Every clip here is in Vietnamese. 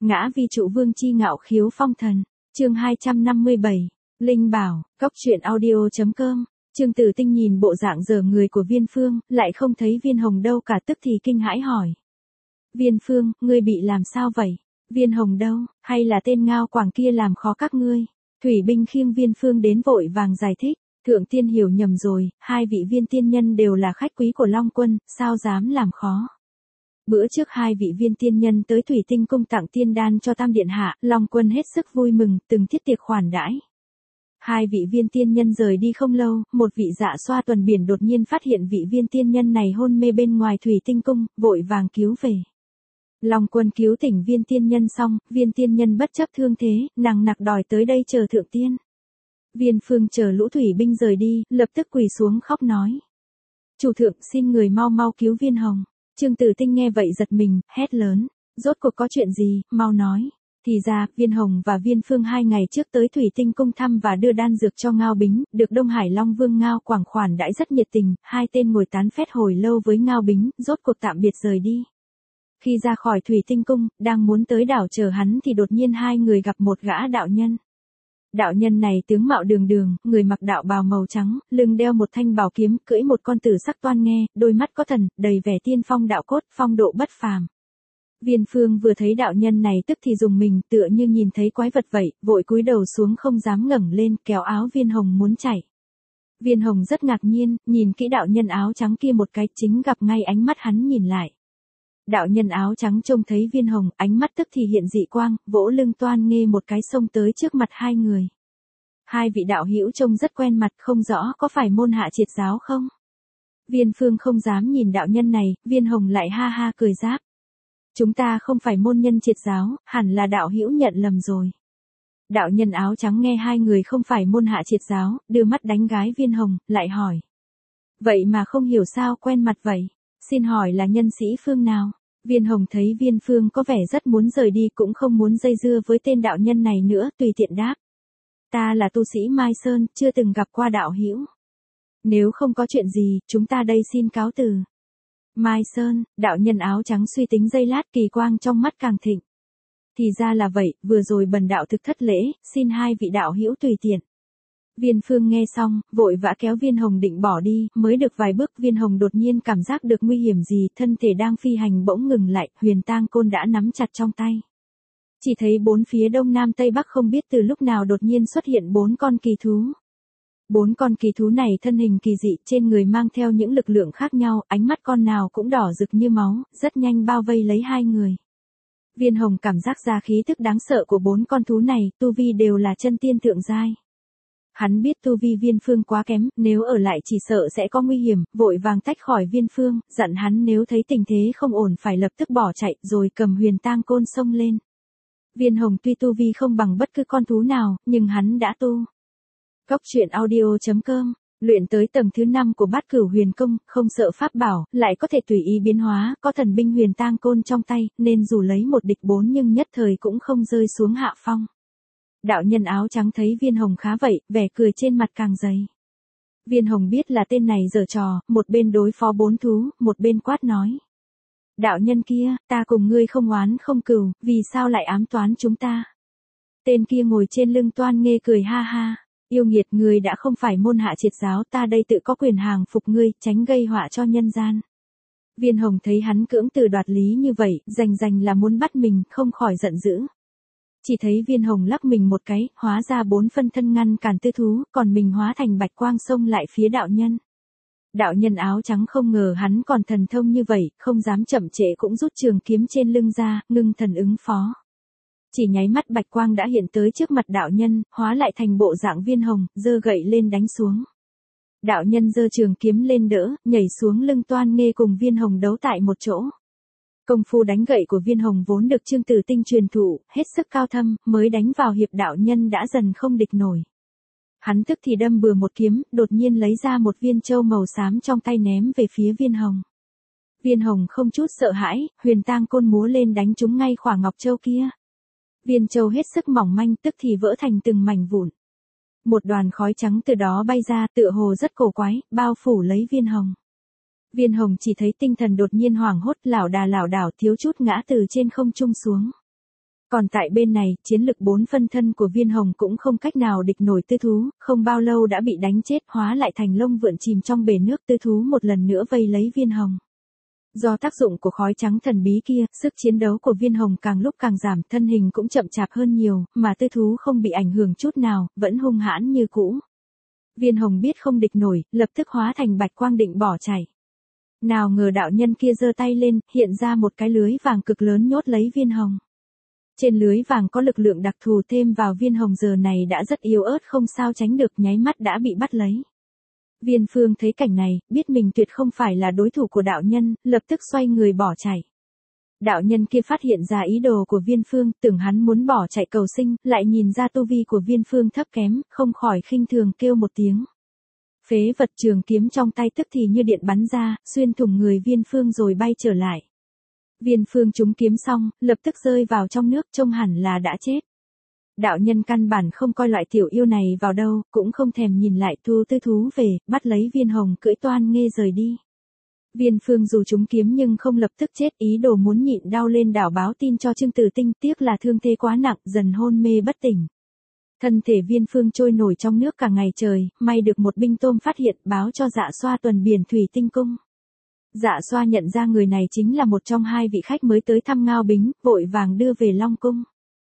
Ngã vi trụ vương chi ngạo khiếu phong thần. Chương 257. Linh bảo, cóc truyện audio.com. Trương Tử Tinh nhìn bộ dạng dở người của Viên Phương, lại không thấy Viên Hồng đâu cả, tức thì kinh hãi hỏi. Viên Phương, ngươi bị làm sao vậy? Viên Hồng đâu, hay là tên ngao quảng kia làm khó các ngươi? Thủy Binh khiêng Viên Phương đến vội vàng giải thích. Thượng tiên hiểu nhầm rồi, hai vị viên tiên nhân đều là khách quý của Long Quân, sao dám làm khó? Bữa trước hai vị viên tiên nhân tới Thủy Tinh cung tặng tiên đan cho Tam Điện Hạ, Long Quân hết sức vui mừng, từng thiết tiệc khoản đãi. Hai vị viên tiên nhân rời đi không lâu, một vị dạ xoa tuần biển đột nhiên phát hiện vị viên tiên nhân này hôn mê bên ngoài Thủy Tinh cung, vội vàng cứu về. Long Quân cứu tỉnh viên tiên nhân xong, viên tiên nhân bất chấp thương thế, nằng nặc đòi tới đây chờ thượng tiên. Viên Phương chờ lũ thủy binh rời đi, lập tức quỳ xuống khóc nói. Chủ thượng xin người mau mau cứu Viên Hồng. Trương Tử Tinh nghe vậy giật mình, hét lớn. Rốt cuộc có chuyện gì, mau nói. Thì ra, Viên Hồng và Viên Phương 2 ngày trước tới Thủy Tinh cung thăm và đưa đan dược cho Ngao Bính, được Đông Hải Long Vương Ngao Quảng khoản đãi rất nhiệt tình, hai tên ngồi tán phét hồi lâu với Ngao Bính, rốt cuộc tạm biệt rời đi. Khi ra khỏi Thủy Tinh cung, đang muốn tới đảo chờ hắn thì đột nhiên hai người gặp một gã đạo nhân. Đạo nhân này tướng mạo đường đường, người mặc đạo bào màu trắng, lưng đeo một thanh bảo kiếm, cưỡi một con tử sắc toan nghe, đôi mắt có thần, đầy vẻ tiên phong đạo cốt, phong độ bất phàm. Viên Phương vừa thấy đạo nhân này tức thì dùng mình, tựa như nhìn thấy quái vật vậy, vội cúi đầu xuống không dám ngẩng lên, kéo áo Viên Hồng muốn chạy. Viên Hồng rất ngạc nhiên, nhìn kỹ đạo nhân áo trắng kia một cái, chính gặp ngay ánh mắt hắn nhìn lại. Đạo nhân áo trắng trông thấy Viên Hồng, ánh mắt tức thì hiện dị quang, vỗ lưng toan nghe một cái xông tới trước mặt hai người. Hai vị đạo hữu trông rất quen mặt, không rõ có phải môn hạ triệt giáo không? Viên Phương không dám nhìn đạo nhân này, Viên Hồng lại ha ha cười giáp. Chúng ta không phải môn nhân triệt giáo, hẳn là đạo hữu nhận lầm rồi. Đạo nhân áo trắng nghe hai người không phải môn hạ triệt giáo, đưa mắt đánh gái Viên Hồng, lại hỏi. Vậy mà không hiểu sao quen mặt vậy? Xin hỏi là nhân sĩ phương nào? Viên Hồng thấy Viên Phương có vẻ rất muốn rời đi, cũng không muốn dây dưa với tên đạo nhân này nữa, tùy tiện đáp. Ta là tu sĩ Mai Sơn, chưa từng gặp qua đạo hữu. Nếu không có chuyện gì, chúng ta đây xin cáo từ. Mai Sơn, đạo nhân áo trắng suy tính giây lát, kỳ quang trong mắt càng thịnh. Thì ra là vậy, vừa rồi bần đạo thực thất lễ, xin hai vị đạo hữu tùy tiện. Viên Phương nghe xong, vội vã kéo Viên Hồng định bỏ đi, mới được vài bước Viên Hồng đột nhiên cảm giác được nguy hiểm gì, thân thể đang phi hành bỗng ngừng lại, huyền tang côn đã nắm chặt trong tay. Chỉ thấy bốn phía đông nam tây bắc không biết từ lúc nào đột nhiên xuất hiện 4 con kỳ thú. 4 con kỳ thú này thân hình kỳ dị, trên người mang theo những lực lượng khác nhau, ánh mắt con nào cũng đỏ rực như máu, rất nhanh bao vây lấy hai người. Viên Hồng cảm giác ra khí tức đáng sợ của 4 con thú này, tu vi đều là chân tiên thượng giai. Hắn biết tu vi Viên Phương quá kém, nếu ở lại chỉ sợ sẽ có nguy hiểm, vội vàng tách khỏi Viên Phương, dặn hắn nếu thấy tình thế không ổn phải lập tức bỏ chạy, rồi cầm huyền tang côn xông lên. Viên Hồng tuy tu vi không bằng bất cứ con thú nào, nhưng hắn đã tu. Cóc truyện audio.com, luyện tới tầng thứ 5 của Bát Cửu Huyền Công, không sợ pháp bảo, lại có thể tùy ý biến hóa, có thần binh huyền tang côn trong tay, nên dù lấy một địch 4 nhưng nhất thời cũng không rơi xuống hạ phong. Đạo nhân áo trắng thấy Viên Hồng khá vậy, vẻ cười trên mặt càng dày. Viên Hồng biết là tên này giở trò, một bên đối phó 4 thú, một bên quát nói. Đạo nhân kia, ta cùng ngươi không oán không cừu, vì sao lại ám toán chúng ta? Tên kia ngồi trên lưng toan nghe cười ha ha. Yêu nghiệt, ngươi đã không phải môn hạ triệt giáo, ta đây tự có quyền hàng phục ngươi, tránh gây họa cho nhân gian. Viên Hồng thấy hắn cưỡng từ đoạt lý như vậy, rành là muốn bắt mình, không khỏi giận dữ. Chỉ thấy Viên Hồng lắc mình một cái, hóa ra 4 phân thân ngăn cản tư thú, còn mình hóa thành bạch quang xông lại phía đạo nhân. Đạo nhân áo trắng không ngờ hắn còn thần thông như vậy, không dám chậm trễ cũng rút trường kiếm trên lưng ra, ngưng thần ứng phó. Chỉ nháy mắt bạch quang đã hiện tới trước mặt đạo nhân, hóa lại thành bộ dạng Viên Hồng, giơ gậy lên đánh xuống. Đạo nhân giơ trường kiếm lên đỡ, nhảy xuống lưng toan nghe cùng Viên Hồng đấu tại một chỗ. Công phu đánh gậy của Viên Hồng vốn được Trương Tử Tinh truyền thụ, hết sức cao thâm, mới đánh vào hiệp đạo nhân đã dần không địch nổi. Hắn tức thì đâm bừa một kiếm, đột nhiên lấy ra một viên châu màu xám trong tay ném về phía Viên Hồng. Viên Hồng không chút sợ hãi, huyền tang côn múa lên đánh trúng ngay khỏa ngọc châu kia. Viên châu hết sức mỏng manh, tức thì vỡ thành từng mảnh vụn. Một đoàn khói trắng từ đó bay ra, tựa hồ rất cổ quái, bao phủ lấy Viên Hồng. Viên Hồng chỉ thấy tinh thần đột nhiên hoảng hốt, lảo đảo thiếu chút ngã từ trên không trung xuống. Còn tại bên này, chiến lực 4 phân thân của Viên Hồng cũng không cách nào địch nổi Tư Thú, không bao lâu đã bị đánh chết, hóa lại thành lông vượn chìm trong bể nước. Tư Thú một lần nữa vây lấy Viên Hồng. Do tác dụng của khói trắng thần bí kia, sức chiến đấu của Viên Hồng càng lúc càng giảm, thân hình cũng chậm chạp hơn nhiều, mà Tư Thú không bị ảnh hưởng chút nào, vẫn hung hãn như cũ. Viên Hồng biết không địch nổi, lập tức hóa thành bạch quang định bỏ chạy. Nào ngờ đạo nhân kia giơ tay lên, hiện ra một cái lưới vàng cực lớn nhốt lấy Viên Hồng. Trên lưới vàng có lực lượng đặc thù, thêm vào Viên Hồng giờ này đã rất yếu ớt, không sao tránh được, nháy mắt đã bị bắt lấy. Viên Phương thấy cảnh này, biết mình tuyệt không phải là đối thủ của đạo nhân, lập tức xoay người bỏ chạy. Đạo nhân kia phát hiện ra ý đồ của Viên Phương, tưởng hắn muốn bỏ chạy cầu sinh, lại nhìn ra tu vi của Viên Phương thấp kém, không khỏi khinh thường kêu một tiếng. Phế vật, trường kiếm trong tay tức thì như điện bắn ra, xuyên thủng người Viên Phương rồi bay trở lại. Viên Phương trúng kiếm xong, lập tức rơi vào trong nước, trông hẳn là đã chết. Đạo nhân căn bản không coi loại tiểu yêu này vào đâu, cũng không thèm nhìn lại, thu Tư Thú về, bắt lấy Viên Hồng cưỡi toan nghê rời đi. Viên Phương dù trúng kiếm nhưng không lập tức chết, ý đồ muốn nhịn đau lên đảo báo tin cho Trương Tử Tinh, tiếc là thương thế quá nặng, dần hôn mê bất tỉnh. Thân thể Viên Phương trôi nổi trong nước cả ngày trời, may được một binh tôm phát hiện, báo cho Dạ Xoa tuần biển Thủy Tinh Cung. Dạ Xoa nhận ra người này chính là một trong hai vị khách mới tới thăm Ngao Bính, vội vàng đưa về Long Cung.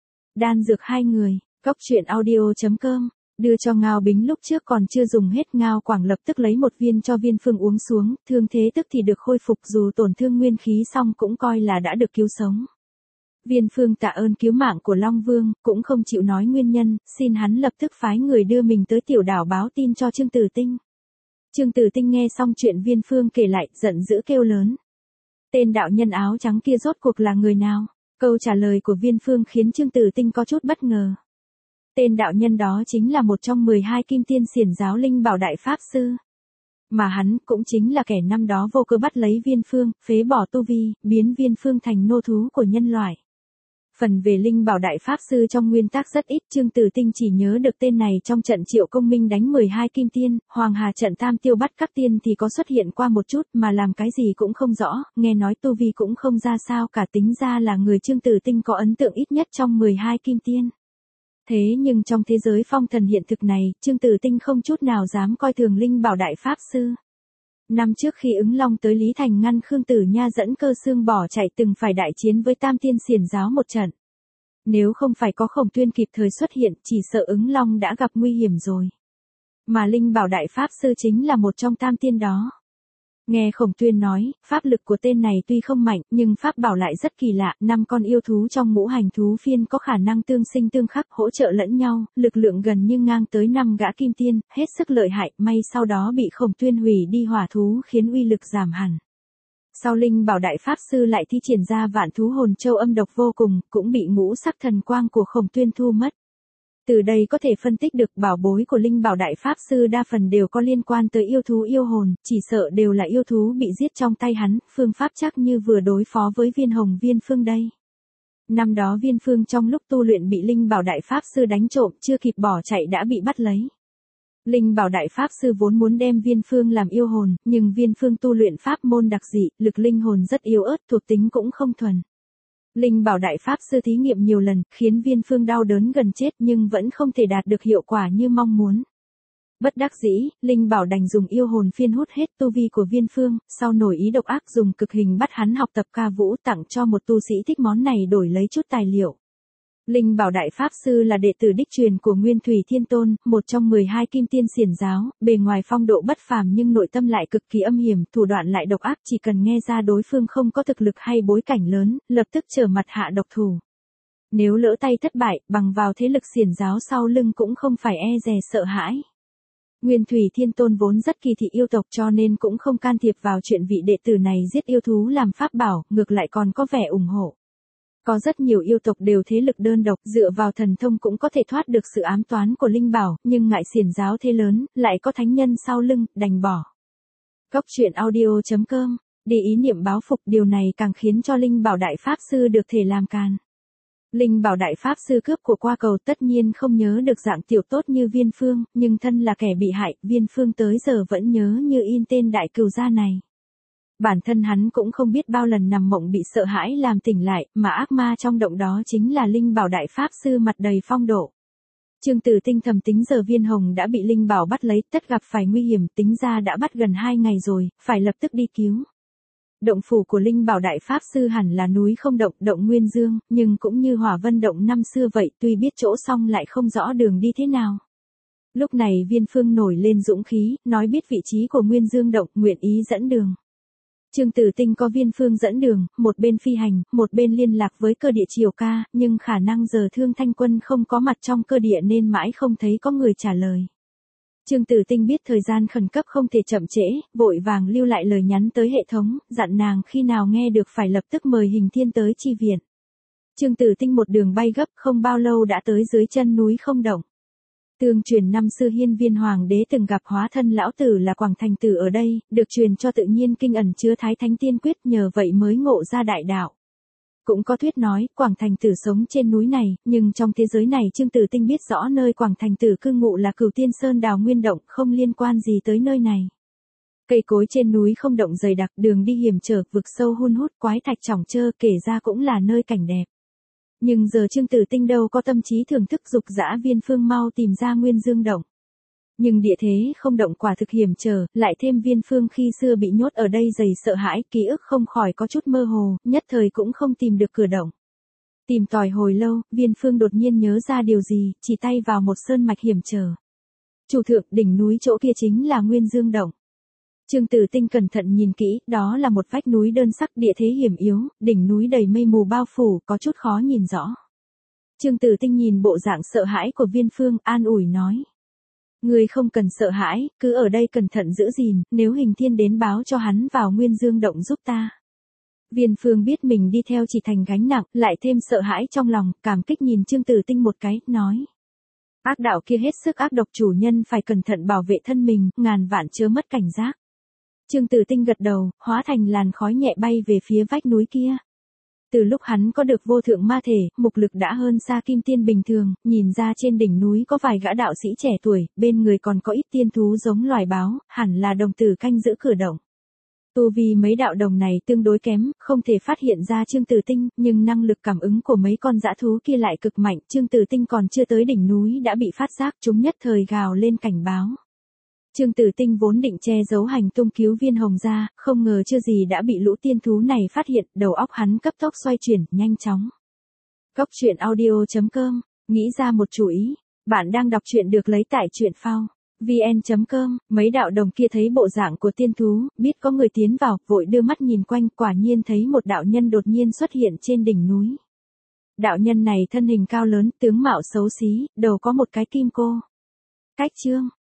Đan dược hai người, cốc truyện audio.com, đưa cho Ngao Bính lúc trước còn chưa dùng hết. Ngao Quảng lập tức lấy một viên cho Viên Phương uống xuống, thương thế tức thì được khôi phục, dù tổn thương nguyên khí xong cũng coi là đã được cứu sống. Viên Phương tạ ơn cứu mạng của Long Vương, cũng không chịu nói nguyên nhân, xin hắn lập tức phái người đưa mình tới tiểu đảo báo tin cho Trương Tử Tinh. Trương Tử Tinh nghe xong chuyện Viên Phương kể lại, giận dữ kêu lớn. Tên đạo nhân áo trắng kia rốt cuộc là người nào? Câu trả lời của Viên Phương khiến Trương Tử Tinh có chút bất ngờ. Tên đạo nhân đó chính là một trong 12 kim tiên xiển giáo Linh Bảo Đại Pháp Sư. Mà hắn cũng chính là kẻ năm đó vô cớ bắt lấy Viên Phương, phế bỏ tu vi, biến Viên Phương thành nô thú của nhân loại. Phần về Linh Bảo Đại Pháp Sư trong nguyên tắc rất ít, Trương Tử Tinh chỉ nhớ được tên này trong trận Triệu Công Minh đánh 12 kim tiên, Hoàng Hà trận Tam Tiêu bắt các tiên thì có xuất hiện qua một chút, mà làm cái gì cũng không rõ, nghe nói tu vi cũng không ra sao cả, tính ra là người Trương Tử Tinh có ấn tượng ít nhất trong 12 kim tiên. Thế nhưng trong thế giới phong thần hiện thực này, Trương Tử Tinh không chút nào dám coi thường Linh Bảo Đại Pháp Sư. Năm trước khi Ứng Long tới Lý Thành ngăn Khương Tử Nha dẫn Cơ Xương bỏ chạy, từng phải đại chiến với Tam Tiên xiển giáo một trận. Nếu không phải có Khổng Tuyên kịp thời xuất hiện, chỉ sợ Ứng Long đã gặp nguy hiểm rồi. Mà Linh Bảo Đại Pháp Sư chính là một trong tam tiên đó. Nghe Khổng Tuyên nói, pháp lực của tên này tuy không mạnh, nhưng pháp bảo lại rất kỳ lạ, 5 con yêu thú trong ngũ hành thú phiên có khả năng tương sinh tương khắc, hỗ trợ lẫn nhau, lực lượng gần như ngang tới 5 gã kim tiên, hết sức lợi hại, may sau đó bị Khổng Tuyên hủy đi hỏa thú khiến uy lực giảm hẳn. Sau Linh Bảo Đại Pháp Sư lại thi triển ra Vạn Thú Hồn Châu âm độc vô cùng, cũng bị ngũ sắc thần quang của Khổng Tuyên thu mất. Từ đây có thể phân tích được bảo bối của Linh Bảo Đại Pháp Sư đa phần đều có liên quan tới yêu thú yêu hồn, chỉ sợ đều là yêu thú bị giết trong tay hắn, phương pháp chắc như vừa đối phó với Viên Hồng Viên Phương đây. Năm đó Viên Phương trong lúc tu luyện bị Linh Bảo Đại Pháp Sư đánh trộm, chưa kịp bỏ chạy đã bị bắt lấy. Linh Bảo Đại Pháp Sư vốn muốn đem Viên Phương làm yêu hồn, nhưng Viên Phương tu luyện pháp môn đặc dị, lực linh hồn rất yếu ớt, thuộc tính cũng không thuần. Linh Bảo Đại Pháp Sư thí nghiệm nhiều lần, khiến Viên Phương đau đớn gần chết nhưng vẫn không thể đạt được hiệu quả như mong muốn. Bất đắc dĩ, Linh Bảo đành dùng yêu hồn phiên hút hết tu vi của Viên Phương, sau nổi ý độc ác dùng cực hình bắt hắn học tập ca vũ, tặng cho một tu sĩ thích món này đổi lấy chút tài liệu. Linh Bảo Đại Pháp Sư là đệ tử đích truyền của Nguyên Thủy Thiên Tôn, một trong 12 kim tiên xiển giáo, bề ngoài phong độ bất phàm nhưng nội tâm lại cực kỳ âm hiểm, thủ đoạn lại độc ác, chỉ cần nghe ra đối phương không có thực lực hay bối cảnh lớn, lập tức trở mặt hạ độc thủ. Nếu lỡ tay thất bại, bằng vào thế lực xiển giáo sau lưng cũng không phải e dè sợ hãi. Nguyên Thủy Thiên Tôn vốn rất kỳ thị yêu tộc cho nên cũng không can thiệp vào chuyện vị đệ tử này giết yêu thú làm pháp bảo, ngược lại còn có vẻ ủng hộ. Có rất nhiều yêu tộc đều thế lực đơn độc, dựa vào thần thông cũng có thể thoát được sự ám toán của Linh Bảo, nhưng ngại xiển giáo thế lớn, lại có thánh nhân sau lưng, đành bỏ. Cốc truyện audio.com, để ý niệm báo phục, điều này càng khiến cho Linh Bảo Đại Pháp Sư được thể làm càn. Linh Bảo Đại Pháp Sư cướp của qua cầu tất nhiên không nhớ được dạng tiểu tốt như Viên Phương, nhưng thân là kẻ bị hại, Viên Phương tới giờ vẫn nhớ như in tên đại cừu gia này. Bản thân hắn cũng không biết bao lần nằm mộng bị sợ hãi làm tỉnh lại, mà ác ma trong động đó chính là Linh Bảo Đại Pháp Sư mặt đầy phong độ. Trương Tử Tinh thầm tính giờ Viên Hồng đã bị Linh Bảo bắt lấy, tất gặp phải nguy hiểm, tính ra đã bắt gần 2 ngày rồi, phải lập tức đi cứu. Động phủ của Linh Bảo Đại Pháp Sư hẳn là núi không động, động Nguyên Dương, nhưng cũng như Hỏa Vân động năm xưa vậy, tuy biết chỗ song lại không rõ đường đi thế nào. Lúc này Viên Phương nổi lên dũng khí, nói biết vị trí của Nguyên Dương động, nguyện ý dẫn đường. Trương Tử Tinh có Viên Phương dẫn đường, một bên phi hành, một bên liên lạc với cơ địa Triều Ca, nhưng khả năng giờ Thương Thanh Quân không có mặt trong cơ địa nên mãi không thấy có người trả lời. Trương Tử Tinh biết thời gian khẩn cấp không thể chậm trễ, vội vàng lưu lại lời nhắn tới hệ thống, dặn nàng khi nào nghe được phải lập tức mời Hình Thiên tới chi viện. Trương Tử Tinh một đường bay gấp, không bao lâu đã tới dưới chân núi không động. Tương truyền năm xưa Hiên Viên Hoàng đế từng gặp hóa thân lão tử là Quảng Thành Tử ở đây, được truyền cho tự nhiên kinh ẩn chứa Thái Thánh Tiên Quyết, nhờ vậy mới ngộ ra đại đạo. Cũng có thuyết nói, Quảng Thành Tử sống trên núi này, nhưng trong thế giới này Trương Tử Tinh biết rõ nơi Quảng Thành Tử cư ngụ là Cửu Tiên Sơn Đào Nguyên Động, không liên quan gì tới nơi này. Cây cối trên núi không động dày đặc, đường đi hiểm trở, vực sâu hun hút, quái thạch chỏng chơ, kể ra cũng là nơi cảnh đẹp. Nhưng giờ Trương Tử Tinh đâu có tâm trí thưởng thức, dục dã Viên Phương mau tìm ra Nguyên Dương động. Nhưng địa thế không động quả thực hiểm trở, lại thêm Viên Phương khi xưa bị nhốt ở đây dày sợ hãi, ký ức không khỏi có chút mơ hồ, nhất thời cũng không tìm được cửa động. Tìm tòi hồi lâu, Viên Phương đột nhiên nhớ ra điều gì, chỉ tay vào một sơn mạch hiểm trở. Chủ thượng, đỉnh núi chỗ kia chính là Nguyên Dương động. Trương Tử Tinh cẩn thận nhìn kỹ, đó là một vách núi đơn sắc, địa thế hiểm yếu, đỉnh núi đầy mây mù bao phủ, có chút khó nhìn rõ. Trương Tử Tinh nhìn bộ dạng sợ hãi của Viên Phương, an ủi nói. Ngươi không cần sợ hãi, cứ ở đây cẩn thận giữ gìn, nếu Hình Thiên đến báo cho hắn vào Nguyên Dương động giúp ta. Viên Phương biết mình đi theo chỉ thành gánh nặng, lại thêm sợ hãi trong lòng, cảm kích nhìn Trương Tử Tinh một cái, nói. Ác đạo kia hết sức ác độc, chủ nhân phải cẩn thận bảo vệ thân mình, ngàn vạn chớ mất cảnh giác. Trương Tử Tinh gật đầu, hóa thành làn khói nhẹ bay về phía vách núi kia. Từ lúc hắn có được vô thượng ma thể, mục lực đã hơn xa kim tiên bình thường, nhìn ra trên đỉnh núi có vài gã đạo sĩ trẻ tuổi, bên người còn có ít tiên thú giống loài báo, hẳn là đồng tử canh giữ cửa động. Tu vi mấy đạo đồng này tương đối kém, không thể phát hiện ra Trương Tử Tinh, nhưng năng lực cảm ứng của mấy con dã thú kia lại cực mạnh, Trương Tử Tinh còn chưa tới đỉnh núi đã bị phát giác, chúng nhất thời gào lên cảnh báo. Trương Tử Tinh vốn định che giấu hành tung cứu Viên Hồng ra, không ngờ chưa gì đã bị lũ tiên thú này phát hiện, đầu óc hắn cấp tốc xoay chuyển, nhanh chóng. Cốc truyện audio.com, nghĩ ra một chủ ý, bạn đang đọc truyện được lấy tại truyện phao. vn.com, mấy đạo đồng kia thấy bộ dạng của tiên thú, biết có người tiến vào, vội đưa mắt nhìn quanh, quả nhiên thấy một đạo nhân đột nhiên xuất hiện trên đỉnh núi. Đạo nhân này thân hình cao lớn, tướng mạo xấu xí, đầu có một cái kim cô. Cách chương